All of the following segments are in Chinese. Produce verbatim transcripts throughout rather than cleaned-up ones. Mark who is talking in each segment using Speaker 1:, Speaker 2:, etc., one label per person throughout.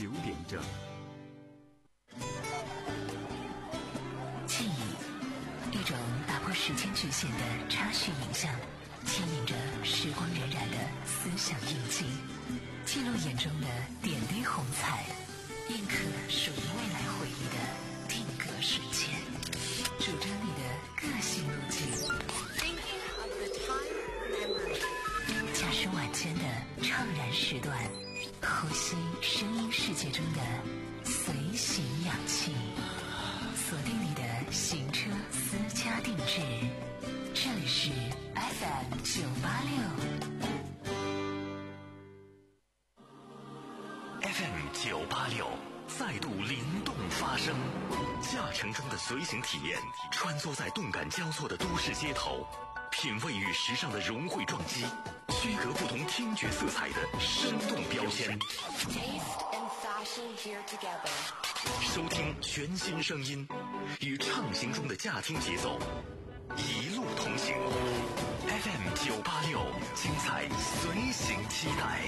Speaker 1: 九点整。
Speaker 2: 记忆，一种打破时间局限的插叙影像，牵引着时光荏苒的思想印记，记录眼中的点滴红彩，印刻属于未来回忆的定格瞬间，主张你的个性路径。驾驶晚间的怅然时段，呼吸声音世界中的随行氧气，锁定你的行车私家定制。这里是 F M 九八六
Speaker 3: F M 九八六再度灵动发声，驾乘中的随行体验，穿梭在动感交错的都市街头，品味与时尚的融汇撞击，区隔不同听觉色彩的生动标签，收听全新声音，与畅行中的驾听节奏，一路同行。F M 九八六，精彩随行期待。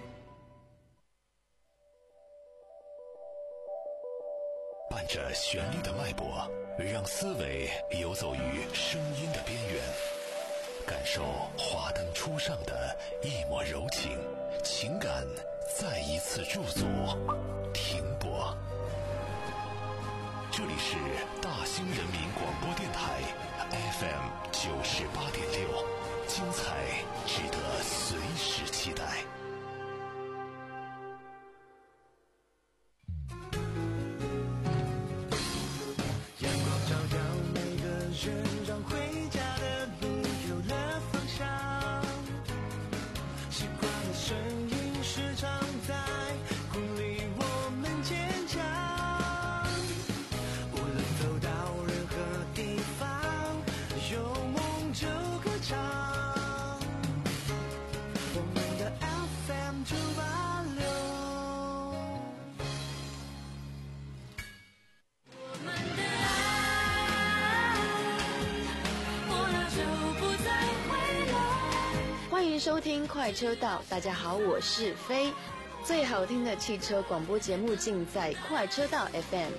Speaker 3: 伴着旋律的脉搏，让思维游走于声音的边缘，感受华灯初上的一抹柔情，情感再一次驻足停泊。这里是大兴人民广播电台 F M 九十八点六，精彩值得随时期待。
Speaker 4: 让回家的路有了方向，习惯的声音时常在鼓励我们坚强，无论走到任何地方，有梦就歌唱，我们的 F M 九八六。
Speaker 5: 欢迎收听快车道，大家好，我是飞。最好听的汽车广播节目尽在快车道 F M。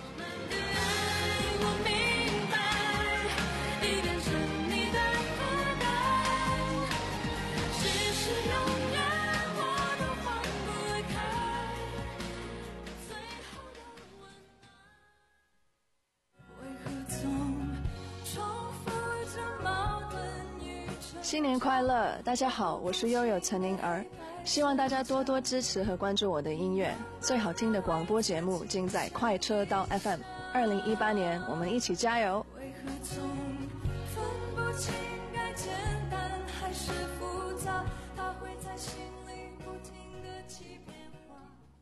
Speaker 6: 新年快乐，大家好，我是悠悠陈宁儿，希望大家多多支持和关注我的音乐。最好听的广播节目尽在快车道 F M。二零一八年，我们一起加油！
Speaker 4: 为何总分不清该简单还是复杂？它会在心里不停地起变化。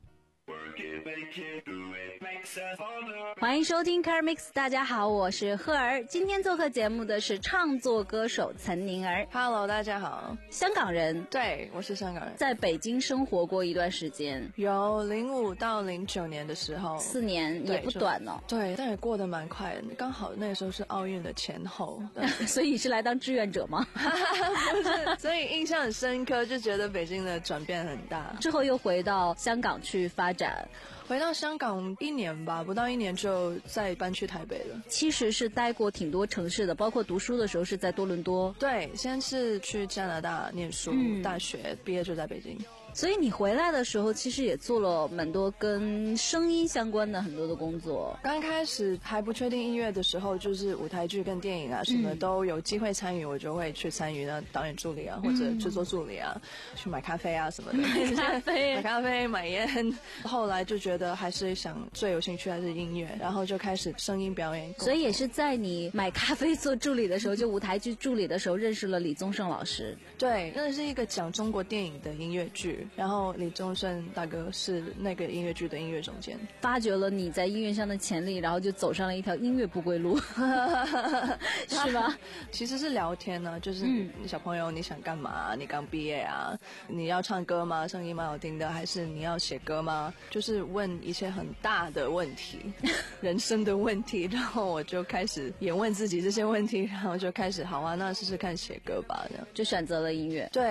Speaker 7: 欢迎收听 Car Mix， 大家好，我是赫儿。今天做客节目的是创作歌手岑宁儿。
Speaker 6: Hello， 大家好。
Speaker 7: 香港人？
Speaker 6: 对，我是香港人，
Speaker 7: 在北京生活过一段时间，
Speaker 6: 有零五到零九年的时候，
Speaker 7: 四年也不短哦。
Speaker 6: 对，但也过得蛮快的，刚好那个时候是奥运的前后。
Speaker 7: 所以你是来当志愿者吗？
Speaker 6: 不是，所以印象很深刻，就觉得北京的转变很大。
Speaker 7: 之后又回到香港去发展。
Speaker 6: 回到香港一年吧，不到一年就再搬去台北了。
Speaker 7: 其实是待过挺多城市的，包括读书的时候是在多伦多。
Speaker 6: 对，先是去加拿大念书，嗯、大学毕业就在北京。
Speaker 7: 所以你回来的时候其实也做了蛮多跟声音相关的很多的工作。
Speaker 6: 刚开始还不确定音乐的时候，就是舞台剧跟电影啊什么都有机会参与，我就会去参与呢，导演助理啊或者制作助理啊、嗯、去买咖啡啊什么的。
Speaker 7: 买咖啡
Speaker 6: 买咖啡买烟。后来就觉得还是想最有兴趣还是音乐，然后就开始声音表演。
Speaker 7: 所以也是在你买咖啡做助理的时候，就舞台剧助理的时候认识了李宗盛老师。
Speaker 6: 对，那是一个讲中国电影的音乐剧，然后李宗盛大哥是那个音乐剧的音乐总监，
Speaker 7: 发掘了你在音乐上的潜力，然后就走上了一条音乐不归路。是吧？
Speaker 6: 其实是聊天呢、啊，就是、嗯、小朋友你想干嘛？你刚毕业啊，你要唱歌吗？声音蛮好听的，还是你要写歌吗？就是问一些很大的问题，人生的问题，然后我就开始也问自己这些问题，然后就开始好啊，那试试看写歌吧，这样
Speaker 7: 就选择了音乐。
Speaker 6: 对。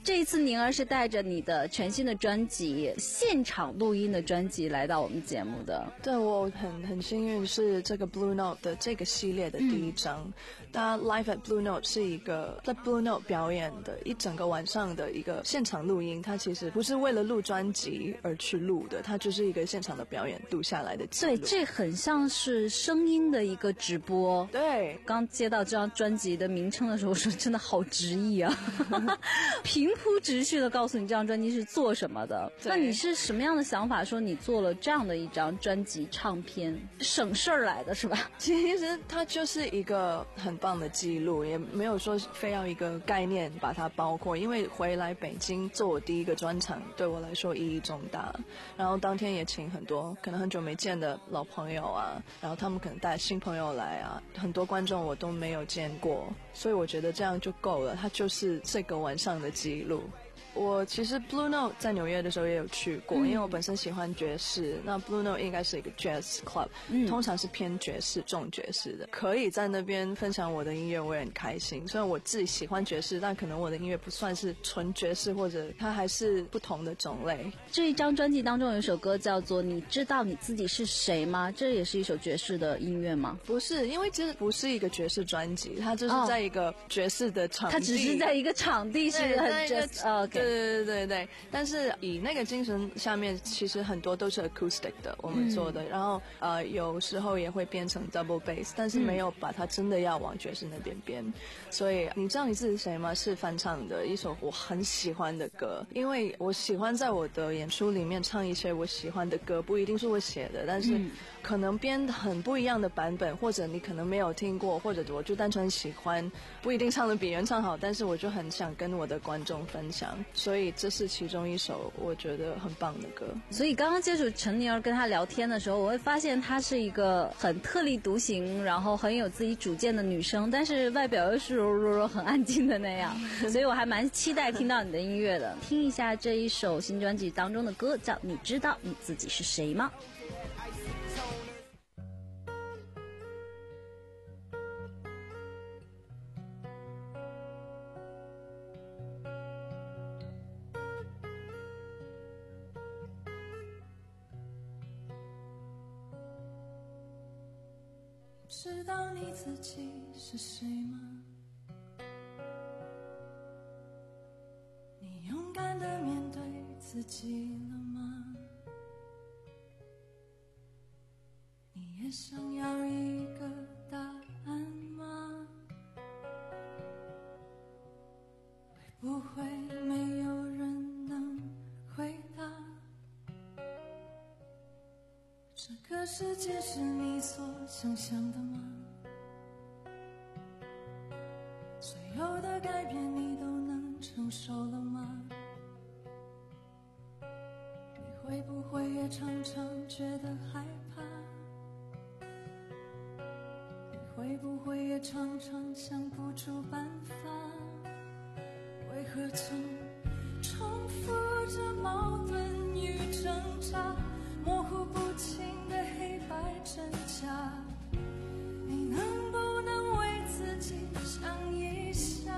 Speaker 7: 这一次宁儿是带着你的全新的专辑现场录音的专辑来到我们节目的。
Speaker 6: 对，我很很幸运是这个 Blue Note 的这个系列的第一张、嗯、大家 Live at Blue Note 是一个在 Blue Note 表演的一整个晚上的一个现场录音，它其实不是为了录专辑而去录的，它就是一个现场的表演录下来的记录。
Speaker 7: 对，这很像是声音的一个直播。
Speaker 6: 对，
Speaker 7: 刚接到这张专辑的名称的时候，我说真的好直译啊平铺直叙的告诉你这张专辑是做什么的。那你是什么样的想法说你做了这样的一张专辑唱片，省事儿来的是吧？
Speaker 6: 其实它就是一个很棒的记录，也没有说非要一个概念把它包括，因为回来北京做我第一个专场对我来说意义重大，然后当天也请很多可能很久没见的老朋友啊，然后他们可能带新朋友来啊，很多观众我都没有见过，所以我觉得这样就够了，它就是这个晚上的记录。我其实 Blue Note 在纽约的时候也有去过、嗯、因为我本身喜欢爵士，那 Blue Note 应该是一个 jazz club、嗯、通常是偏爵士重爵士的，可以在那边分享我的音乐我也很开心。虽然我自己喜欢爵士，但可能我的音乐不算是纯爵士，或者它还是不同的种类。
Speaker 7: 这一张专辑当中有一首歌叫做你知道你自己是谁吗？这也是一首爵士的音乐吗？
Speaker 6: 不是，因为这不是一个爵士专辑，它就是在一个爵士的场地、哦、
Speaker 7: 它只是在一个场地是很 jazz、哦 okay。
Speaker 6: 对对对对，但是以那个精神下面，其实很多都是 acoustic 的，我们做的，嗯、然后呃有时候也会编成 double bass， 但是没有把它真的要往爵士那边编。所以你知道你自己是谁吗？是翻唱的一首我很喜欢的歌，因为我喜欢在我的演出里面唱一些我喜欢的歌，不一定是我写的，但是可能编很不一样的版本，或者你可能没有听过，或者我就单纯喜欢，不一定唱得比原唱好，但是我就很想跟我的观众分享，所以这是其中一首我觉得很棒的歌。
Speaker 7: 所以刚刚接触陈宁儿跟他聊天的时候，我会发现她是一个很特立独行，然后很有自己主见的女生，但是外表又是柔柔柔很安静的那样所以我还蛮期待听到你的音乐的听一下这一首新专辑当中的歌，叫你知道你自己是谁吗？
Speaker 1: 知道你自己是谁吗？你勇敢地面对自己了吗？你也想要一个答案吗？会不会没有人能回答？这个世界是你所想象的吗？所有的改变你都能承受了吗？你会不会也常常觉得害怕？你会不会也常常想不出办法？为何总重复着矛盾与挣扎，模糊不清的黑白真假？你能不能为自己想一想？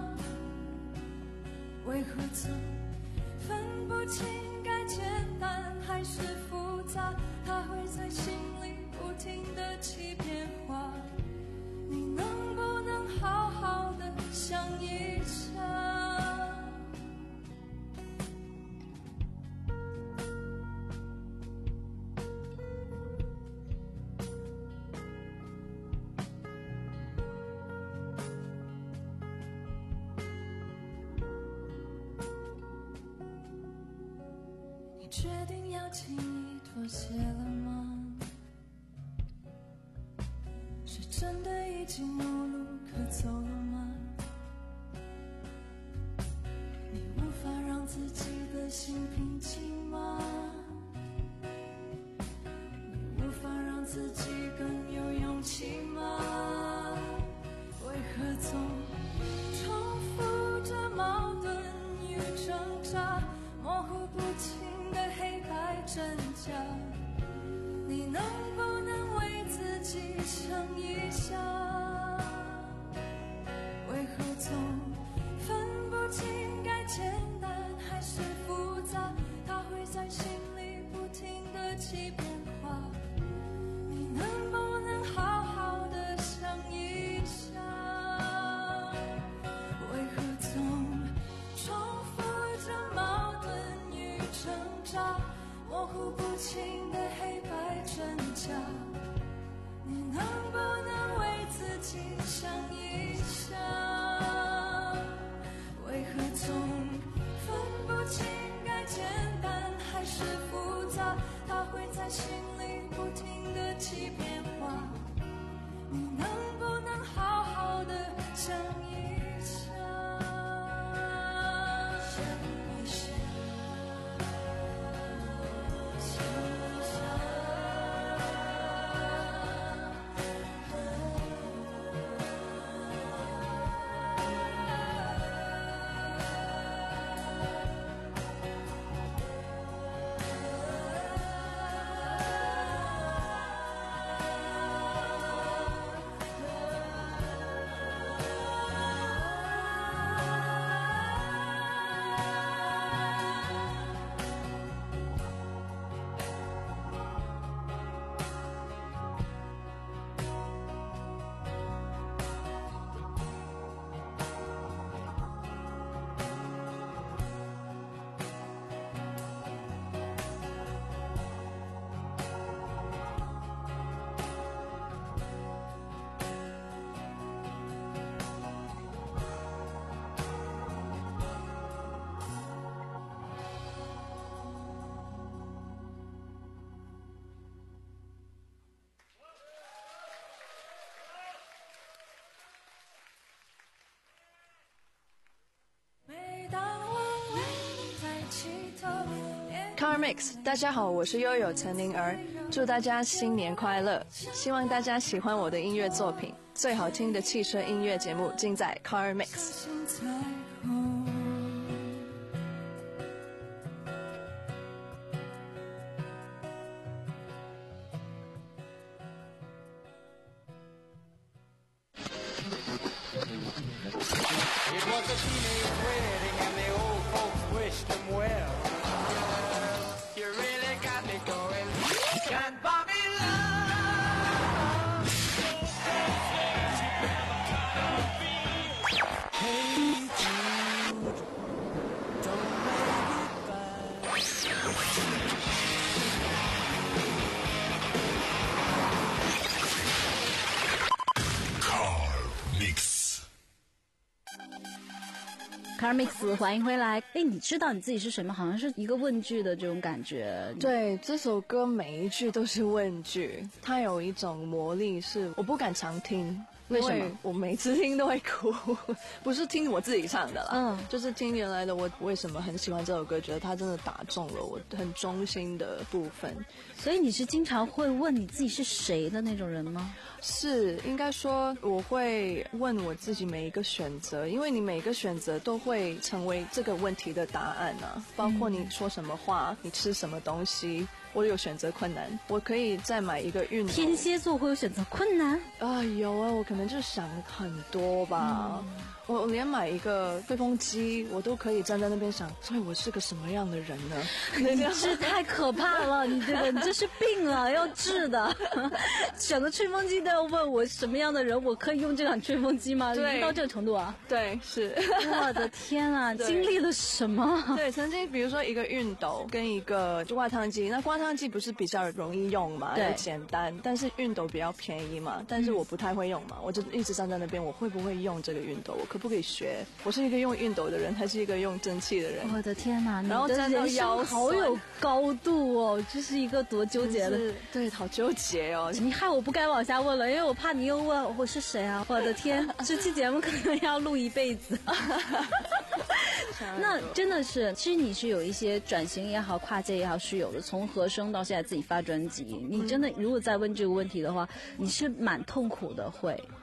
Speaker 1: 为何总分不清该简单还是复杂？它会在心里不停地起变化。你能不能好好的想一想？决定要轻易妥协了吗？是真的已经无路可走了吗？你无法让自己的心平静吗？你无法让自己更有勇气吗？为何总重复着矛盾与挣扎，模糊不清的黑白真假？你能不能为自己想一想？为何总分不清该简单还是复杂，它会在心里不停地起变化。你能不能好好的想一想，为何总重复着矛盾与挣扎，模糊不清的黑白真假。你能不能为自己想一想，为何总分不清该简单还是复杂，它会在心里不停地起变化。你能不能好好的想一想，想一想，想一想。
Speaker 6: Car Mix， 大家好，我是悠悠陈宁儿，祝大家新年快乐！希望大家喜欢我的音乐作品，最好听的汽车音乐节目尽在 Car Mix。
Speaker 4: It was a teenage wedding and the old folks wished them well. You really got me going. Can't buy me love. Hey Jude, don't make it bad.
Speaker 7: Car Mix， 欢迎回来。哎，你知道你自己是什么？好像是一个问句的这种感觉。
Speaker 6: 对，这首歌每一句都是问句，它有一种魔力，是我不敢常听。
Speaker 7: 为什么？
Speaker 6: 因为我每次听都会哭，不是听我自己唱的啦，
Speaker 7: 嗯，
Speaker 6: 就是听原来的我为什么很喜欢这首歌，觉得它真的打中了我很中心的部分。
Speaker 7: 所以你是经常会问你自己是谁的那种人吗？
Speaker 6: 是，应该说我会问我自己每一个选择，因为你每一个选择都会成为这个问题的答案啊，包括你说什么话，嗯，你吃什么东西。我有选择困难，我可以再买一个熨斗。
Speaker 7: 天蝎座会有选择困难
Speaker 6: 啊，有啊，我可能就想很多吧。嗯，我连买一个吹风机，我都可以站在那边想，所以我是个什么样的人呢？
Speaker 7: 你这太可怕了，你这个你这是病啊，要治的。选择吹风机都要问我什么样的人，我可以用这款吹风机吗？对，到这个程度啊？
Speaker 6: 对，是。
Speaker 7: 我的天啊，经历了什么？
Speaker 6: 对，曾经比如说一个熨斗跟一个挂烫机，那挂烫机不是比较容易用嘛，又简单，但是熨斗比较便宜嘛，但是我不太会用嘛，我就一直站在那边，我会不会用这个熨斗？我可不可以学？我是一个用熨斗的人，还是一个用蒸汽的人？
Speaker 7: 我的天哪！
Speaker 6: 然后站到腰
Speaker 7: 好有高度哦，这是一个多纠结的，
Speaker 6: 对，好纠结哦。
Speaker 7: 你害我不该往下问了，因为我怕你又问我是谁啊！我的天，这期节目可能要录一辈子。那真的是，其实你是有一些转型也好，跨界也好是有的，从和声到现在自己发专辑，你真的如果再问这个问题的话，你是蛮痛苦的会。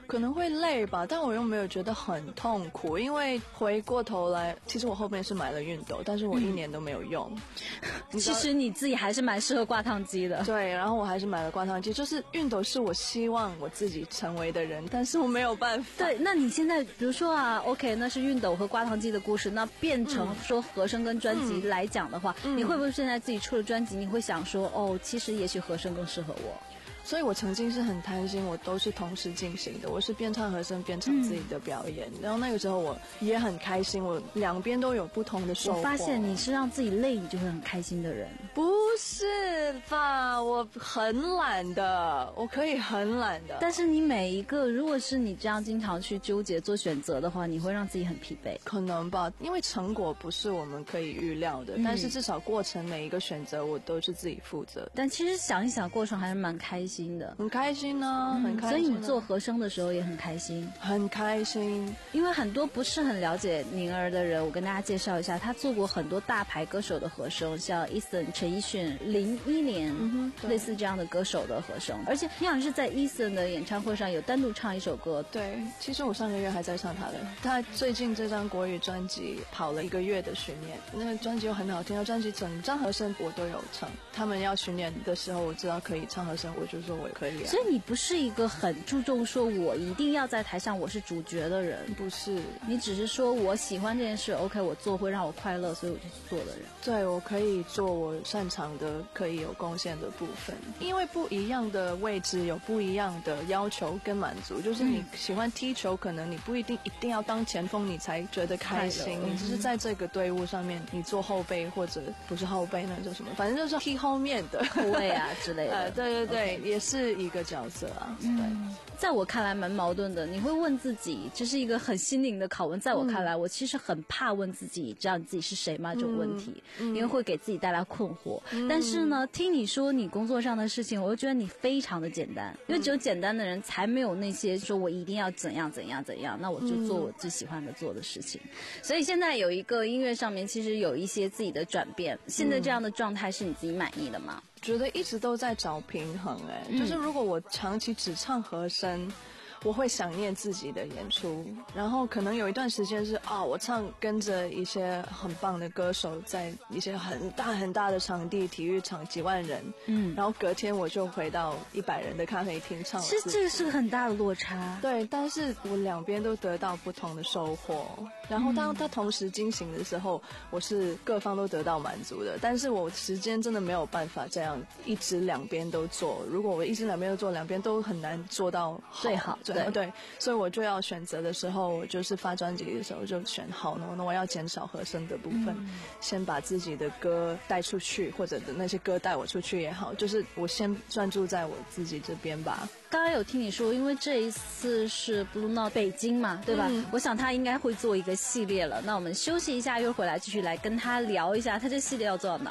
Speaker 6: 可能会累吧，但我又没有觉得很痛苦，因为回过头来，其实我后面是买了熨斗，但是我一年都没有用。
Speaker 7: 嗯、其实你自己还是蛮适合挂烫机的。
Speaker 6: 对，然后我还是买了挂烫机，就是熨斗是我希望我自己成为的人，但是我没有办法。
Speaker 7: 对，那你现在比如说啊 ，OK， 那是熨斗和挂烫机的故事，那变成说和声跟专辑来讲的话，嗯、你会不会现在自己出了专辑，你会想说，哦，其实也许和声更适合我？
Speaker 6: 所以我曾经是很贪心，我都是同时进行的，我是边唱和声边唱自己的表演、嗯、然后那个时候我也很开心，我两边都有不同的收获。
Speaker 7: 我发现你是让自己累你就会很开心的人。
Speaker 6: 不是吧，我很懒的，我可以很懒的，
Speaker 7: 但是你每一个如果是你这样经常去纠结做选择的话，你会让自己很疲惫。
Speaker 6: 可能吧，因为成果不是我们可以预料的、嗯、但是至少过程每一个选择我都是自己负责的。
Speaker 7: 但其实想一想过程还是蛮开心的，
Speaker 6: 很开心呢、嗯，很开心。
Speaker 7: 所以你做和声的时候也很开心，
Speaker 6: 很开心。
Speaker 7: 因为很多不是很了解宁儿的人，我跟大家介绍一下，他做过很多大牌歌手的和声，像 Eason、陈奕迅、林忆莲、嗯、类似这样的歌手的和声。而且宁儿是在 Eason 的演唱会上有单独唱一首歌。
Speaker 6: 对，其实我上个月还在唱他的，他最近这张国语专辑跑了一个月的巡演，那个专辑又很好听，专辑整张和声我都有唱。他们要巡演的时候，我知道可以唱和声，我就说我可以。
Speaker 7: 所以你不是一个很注重说我一定要在台上我是主角的人，
Speaker 6: 不是，
Speaker 7: 你只是说我喜欢这件事 OK， 我做会让我快乐，所以我就去做的人。
Speaker 6: 对，我可以做我擅长的可以有贡献的部分，因为不一样的位置有不一样的要求跟满足，就是你喜欢踢球、嗯、可能你不一定一定要当前锋你才觉得开心，你只是在这个队伍上面你做后备或者不是后备那叫什么，反正就是踢后面的
Speaker 7: 后卫啊之类的、
Speaker 6: 呃、对对对、okay. 也是一个角色啊、嗯、对，
Speaker 7: 在我看来蛮矛盾的。你会问自己，这是一个很心灵的拷问，在我看来、嗯、我其实很怕问自己知道你自己是谁吗这种问题、嗯、因为会给自己带来困惑、嗯、但是呢听你说你工作上的事情，我就觉得你非常的简单，因为只有简单的人才没有那些说我一定要怎样怎样怎样，那我就做我最喜欢的做的事情、嗯、所以现在有一个音乐上面其实有一些自己的转变，现在这样的状态是你自己满意的吗？
Speaker 6: 觉得一直都在找平衡哎、欸嗯，就是如果我长期只唱和声，我会想念自己的演出，然后可能有一段时间是啊、哦，我唱跟着一些很棒的歌手，在一些很大很大的场地，体育场几万人，嗯，然后隔天我就回到一百人的咖啡厅唱了。
Speaker 7: 其实这个是个很大的落差。
Speaker 6: 对，但是我两边都得到不同的收获，然后当它同时进行的时候，我是各方都得到满足的，但是我时间真的没有办法这样一直两边都做，如果我一直两边都做，两边都很难做到好
Speaker 7: 最好。
Speaker 6: 对对，所以我就要选择的时候，我就是发专辑的时候就选好，那我要减少和声的部分、嗯，先把自己的歌带出去，或者的那些歌带我出去也好，就是我先专注在我自己这边吧。
Speaker 7: 刚刚有听你说，因为这一次是 Blue Note 北京嘛，对吧、嗯？我想他应该会做一个系列了。那我们休息一下，一会儿回来继续来跟他聊一下，他这系列要做到哪？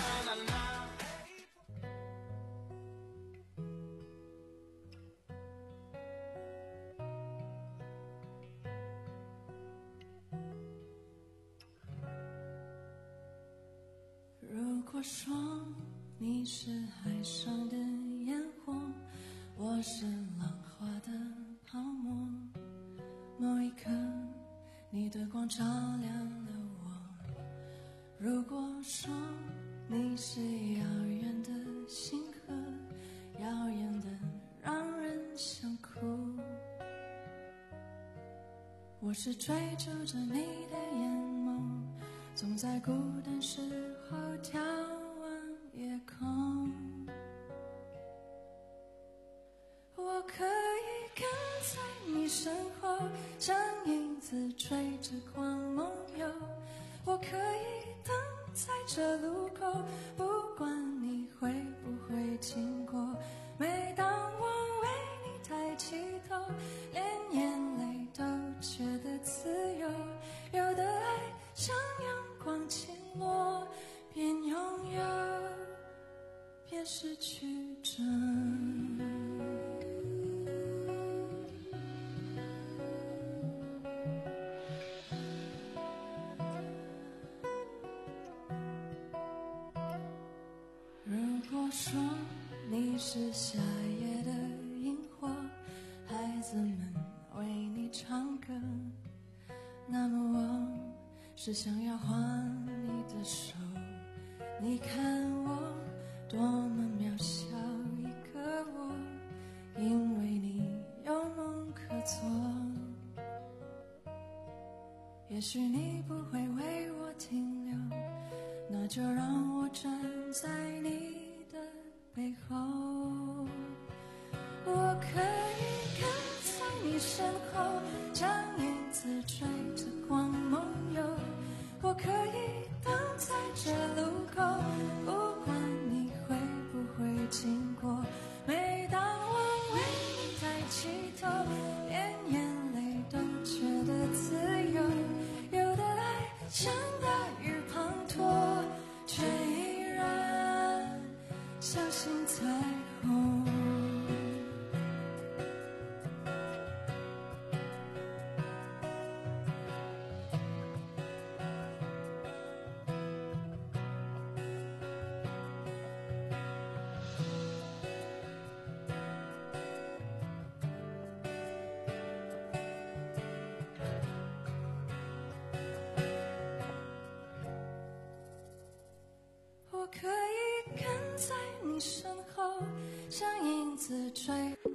Speaker 1: 如果说你是海上的烟火，我是浪花的泡沫，某一刻你的光照亮了我。如果说你是遥远的星河，遥远的让人想哭，我是追逐着你的眼眸，总在孤单时候眺望夜空。我可以跟在你身后，像影子追着光梦游。我可以等在这路口，不管你会不会经过。每当我为你抬起头，连眼泪都觉得自由。有的爱像阳光倾落，边拥有边失去着。如果说你是夏夜的萤火，孩子们唱歌，那么我是想要换你的手。你看我多么渺小一个我，因为你有梦可做。也许你不会为我停留，那就让我站在你的背后。我可以跟在你身后，像影子追着光梦游。我可以等在这路口，不管你会不会经过。每当我为你抬起头，连眼泪都觉得自由。有的爱像大雨滂沱，却依然相信彩虹。我可以跟在你身后，像影子追。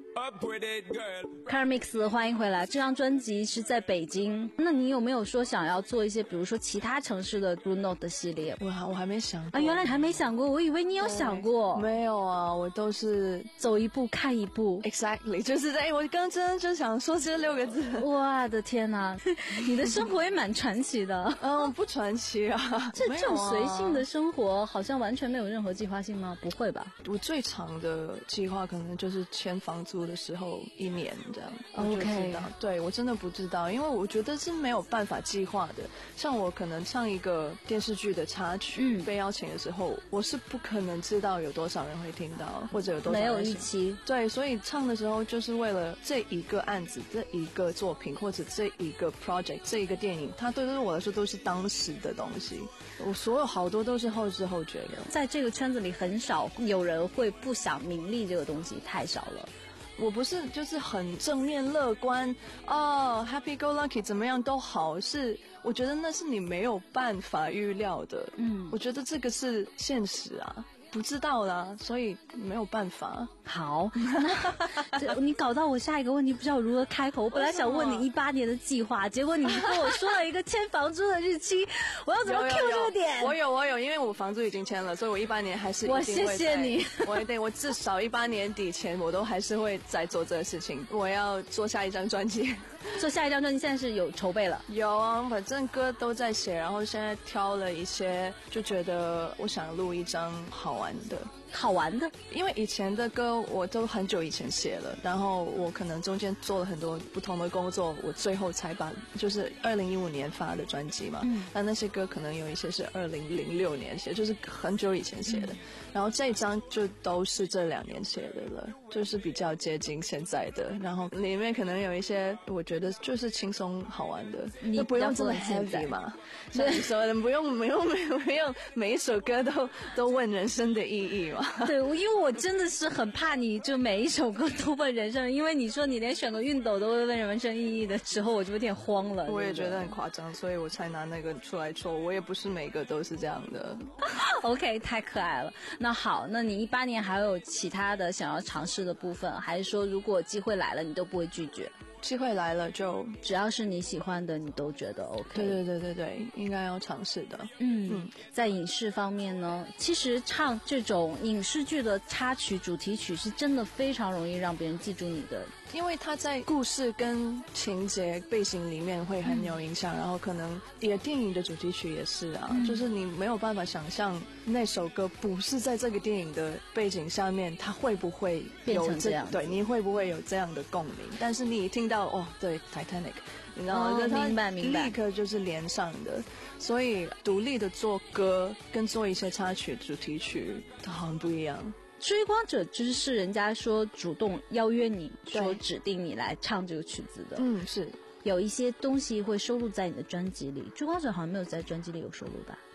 Speaker 7: Carmix 欢迎回来，这张专辑是在北京，那你有没有说想要做一些比如说其他城市的 Blue Note 的系列？
Speaker 6: 我还我还没想过
Speaker 7: 啊，原来你还没想过，我以为你有想过。
Speaker 6: 没有啊，我都是
Speaker 7: 走一步看一步。
Speaker 6: Exactly， 就是在我刚真的就想说这六个字。
Speaker 7: 我的天哪，你的生活也蛮传奇的。
Speaker 6: 嗯，不传奇啊，
Speaker 7: 这这种随性的生活好像完全没有任何计划性吗？不会吧。
Speaker 6: 我最长的计划可能就是签房租的时候一年这样。
Speaker 7: OK，
Speaker 6: 对，我真的不知道，因为我觉得是没有办法计划的。像我可能唱一个电视剧的插曲、嗯、被邀请的时候，我是不可能知道有多少人会听到，或者有多少人，没有预期。对，所以唱的时候就是为了这一个案子、这一个作品或者这一个 project、这一个电影，它对于我来说都是当时的东西。我所有好多都是后知后觉的。
Speaker 7: 在这个圈子里很少有人会不想名利这个东西，太少了。
Speaker 6: 我不是就是很正面乐观哦 happy go lucky 怎么样都好，是我觉得那是你没有办法预料的。嗯，我觉得这个是现实啊，不知道啦，所以没有办法。
Speaker 7: 好，那你搞到我下一个问题不知道如何开口。我本来想问你一八年的计划，结果你跟我说了一个签房租的日期，我要怎么 Q 这个点？
Speaker 6: 我有我有，因为我房租已经签了，所以我一八年还是一定会。
Speaker 7: 我谢谢你，
Speaker 6: 我对我至少一八年底前我都还是会在做这个事情。我要做下一张专辑，
Speaker 7: 做下一张专辑现在是有筹备了？
Speaker 6: 有啊，反正歌都在写，然后现在挑了一些，就觉得我想录一张好玩的。
Speaker 7: 好玩的，
Speaker 6: 因为以前的歌我都很久以前写了，然后我可能中间做了很多不同的工作，我最后才把就是二零一五年发的专辑嘛，嗯，那那些歌可能有一些是二零零六年写，就是很久以前写的，嗯，然后这一张就都是这两年写的了，就是比较接近现在的，然后里面可能有一些我觉得就是轻松好玩的，
Speaker 7: 你
Speaker 6: 不用这么 heavy 嘛，像你说的不用不用不用每一首歌都都问人生的意义嘛。
Speaker 7: 对，因为我真的是很怕你就每一首歌都问人生，因为你说你连选个熨斗都会问人生意义的时候，我就有点慌了。
Speaker 6: 我也觉得很夸张，所以我才拿那个出来说，我也不是每个都是这样的。
Speaker 7: OK， 太可爱了。那好，那你一八年还有其他的想要尝试的部分，还是说如果机会来了你都不会拒绝？
Speaker 6: 机会来了就
Speaker 7: 只要是你喜欢的你都觉得 OK。
Speaker 6: 对对对对对，应该要尝试的。
Speaker 7: 嗯, 嗯在影视方面呢，其实唱这种影视剧的插曲主题曲是真的非常容易让别人记住你的，
Speaker 6: 因为它在故事跟情节背景里面会很有影响，嗯，然后可能也电影的主题曲也是啊，嗯，就是你没有办法想象那首歌不是在这个电影的背景下面它会不会有
Speaker 7: 变成这样，
Speaker 6: 对，你会不会有这样的共鸣，但是你一听到哦，对 Titanic 你知道吗？
Speaker 7: 哦，明白明白，
Speaker 6: 立刻就是连上的，所以独立的做歌跟做一些插曲主题曲它很不一样。
Speaker 7: 追光者就是是人家说主动邀约你说指定你来唱这个曲子的。
Speaker 6: 嗯，是
Speaker 7: 有一些东西会收录在你的专辑里，追光者好像没有在专辑里有收录吧？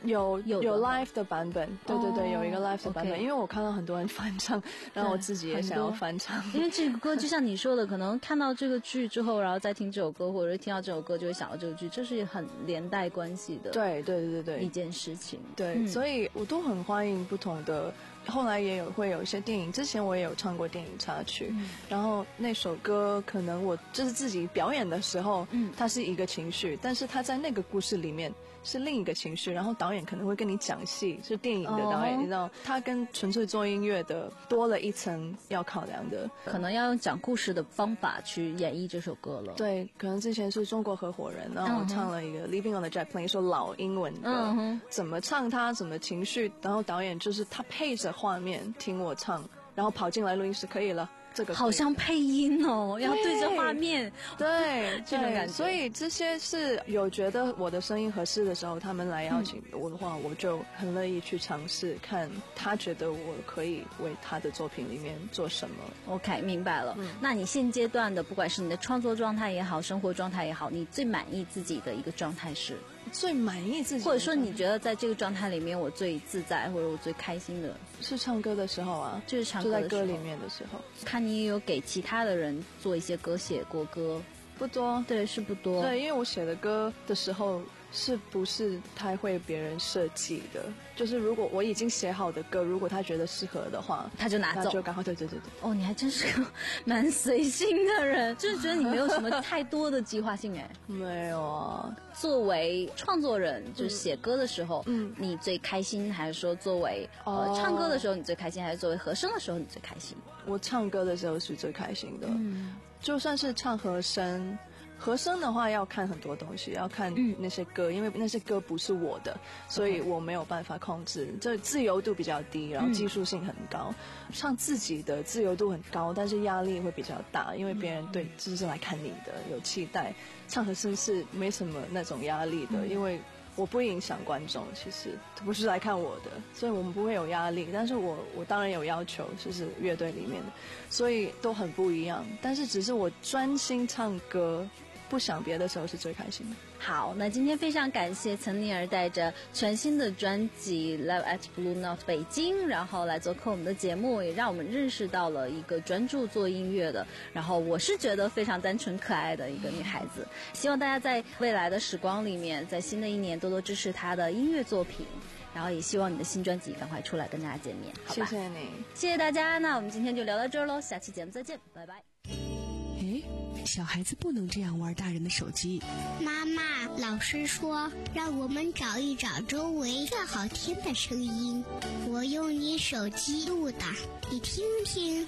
Speaker 6: 有
Speaker 7: 有
Speaker 6: 有 live 的版本，对对对，
Speaker 7: 哦
Speaker 6: 有一个 live 的版本，
Speaker 7: OK
Speaker 6: 因为我看到很多人翻唱，然后我自己也想要翻唱。
Speaker 7: 因为这个歌就像你说的，可能看到这个剧之后，然后再听这首歌，或者是听到这首歌就会想到这个剧，这是很连带关系的。
Speaker 6: 对对对对
Speaker 7: 一件事情。
Speaker 6: 对，
Speaker 7: 嗯、
Speaker 6: 所以我都很欢迎不同的。后来也有会有一些电影，之前我也有唱过电影插曲，嗯、然后那首歌可能我就是自己表演的时候，嗯，它是一个情绪，但是它在那个故事里面是另一个情绪，然后导演可能会跟你讲戏，是电影的导演，哦、你知道，他跟纯粹做音乐的多了一层要考量的，
Speaker 7: 可能要用讲故事的方法去演绎这首歌了。
Speaker 6: 对，可能之前是中国合伙人，然后我唱了一个 Living on the Jet Plane， 一首老英文歌，嗯、怎么唱它，怎么情绪，然后导演就是他配着画面听我唱，然后跑进来录音室，可以了。这个
Speaker 7: 好像配音哦，要对着画面，
Speaker 6: 对
Speaker 7: 这种感觉。
Speaker 6: 所以这些是有觉得我的声音合适的时候，他们来邀请我的话，嗯、我就很乐意去尝试，看他觉得我可以为他的作品里面做什么。
Speaker 7: OK， 明白了。嗯、那你现阶段的，不管是你的创作状态也好，生活状态也好，你最满意自己的一个状态是？
Speaker 6: 最满意自己，
Speaker 7: 或者说你觉得在这个状态里面我最自在或者我最开心的
Speaker 6: 是唱歌的时候啊，
Speaker 7: 就是唱歌的时候，
Speaker 6: 就在歌里面的时候。
Speaker 7: 看你也有给其他的人做一些歌，写过歌，
Speaker 6: 不多，
Speaker 7: 对，是不多。
Speaker 6: 对，因为我写的歌的时候是不是太会别人设计的？就是如果我已经写好的歌，如果他觉得适合的话，
Speaker 7: 他就拿走，
Speaker 6: 就赶快。对对对对。
Speaker 7: 哦，你还真是个蛮随性的人，就是觉得你没有什么太多的计划性哎。
Speaker 6: 没有啊。
Speaker 7: 作为创作人，就是写歌的时候，嗯，你最开心，还是说作为、哦、呃唱歌的时候你最开心，还是作为和声的时候你最开心？
Speaker 6: 我唱歌的时候是最开心的，嗯，就算是唱和声。和声的话要看很多东西，要看那些歌，嗯、因为那些歌不是我的，所以我没有办法控制，这自由度比较低，然后技术性很高。嗯、唱自己的自由度很高，但是压力会比较大，因为别人对就是来看你的有期待。唱和声是没什么那种压力的，嗯、因为我不影响观众，其实不是来看我的，所以我们不会有压力。但是我我当然有要求，就是乐队里面的，所以都很不一样。但是只是我专心唱歌。不想别的时候是最开心的。
Speaker 7: 好，那今天非常感谢岑宁儿带着全新的专辑 Live at Blue Note 北京，然后来做客我们的节目，也让我们认识到了一个专注做音乐的，然后我是觉得非常单纯可爱的一个女孩子。希望大家在未来的时光里面，在新的一年多多支持她的音乐作品，然后也希望你的新专辑赶快出来跟大家见面，好吧？
Speaker 6: 谢谢你，
Speaker 7: 谢谢大家。那我们今天就聊到这儿喽，下期节目再见，拜拜。
Speaker 8: 诶，小孩子不能这样玩大人的手机。
Speaker 9: 妈妈，老师说让我们找一找周围最好听的声音，我用你手机录的，你听听。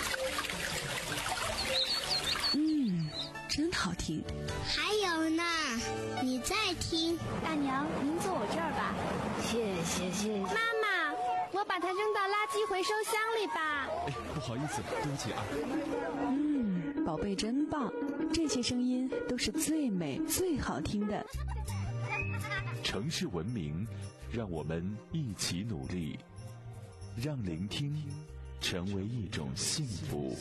Speaker 8: 嗯，真好听。
Speaker 9: 还有呢，你再听。
Speaker 10: 大娘，您坐我这儿吧。
Speaker 11: 谢谢谢谢。
Speaker 10: 妈妈，我把它扔到垃圾回收箱里吧。
Speaker 12: 哎，不好意思，对不起啊。
Speaker 8: 嗯，宝贝真棒，这些声音都是最美最好听的。
Speaker 3: 城市文明，让我们一起努力，让聆听成为一种幸福。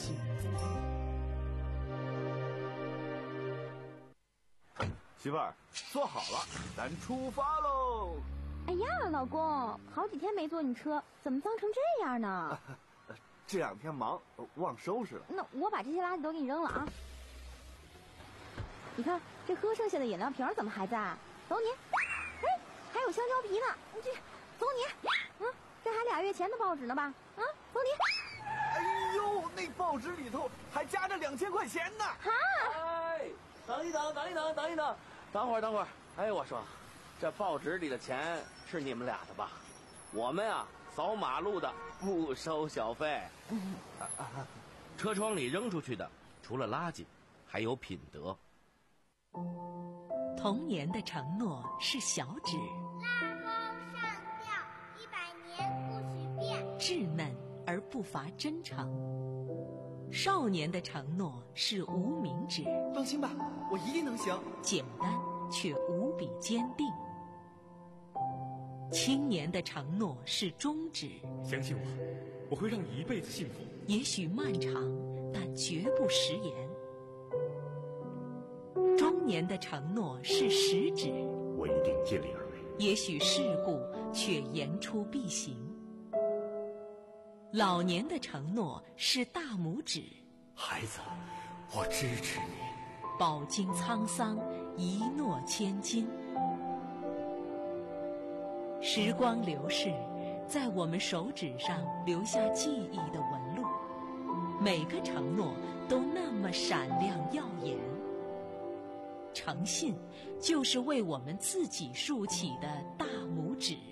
Speaker 13: 媳妇儿，坐好了，咱出发喽！
Speaker 10: 哎呀，老公，好几天没坐你车，怎么脏成这样呢？啊、
Speaker 13: 这两天忙，忘收拾了。
Speaker 10: 那我把这些垃圾都给你扔了啊！你看这喝剩下的饮料瓶怎么还在？走你！哎，还有香蕉皮呢，你这走你！嗯，这还俩月前的报纸呢吧？啊，走你！
Speaker 13: 哎呦，那报纸里头还夹着两千块钱呢！
Speaker 10: 哈！
Speaker 14: 哎，等一等，等一等，等一等，等会儿，等会儿。哎，我说，这报纸里的钱是你们俩的吧？我们啊，扫马路的不收小费。
Speaker 15: 车窗里扔出去的，除了垃圾，还有品德。
Speaker 2: 童年的承诺是小指，
Speaker 9: 拉钩上吊一百年不许变，
Speaker 2: 稚嫩而不乏真诚。少年的承诺是无名指，
Speaker 16: 放心吧，我一定能行。
Speaker 2: 简单却无比坚定。青年的承诺是中指，
Speaker 12: 相信我，我会让你一辈子幸福。
Speaker 2: 也许漫长，但绝不食言。中年的承诺是食指，
Speaker 3: 我一定尽力而为，
Speaker 17: 也许世故却言出必行。老年的承诺是大拇指，
Speaker 12: 孩子，我支持你。
Speaker 17: 饱经沧桑，一诺千金。时光流逝，在我们手指上留下记忆的纹路，每个承诺都那么闪亮耀眼。诚信就是为我们自己竖起的大拇指。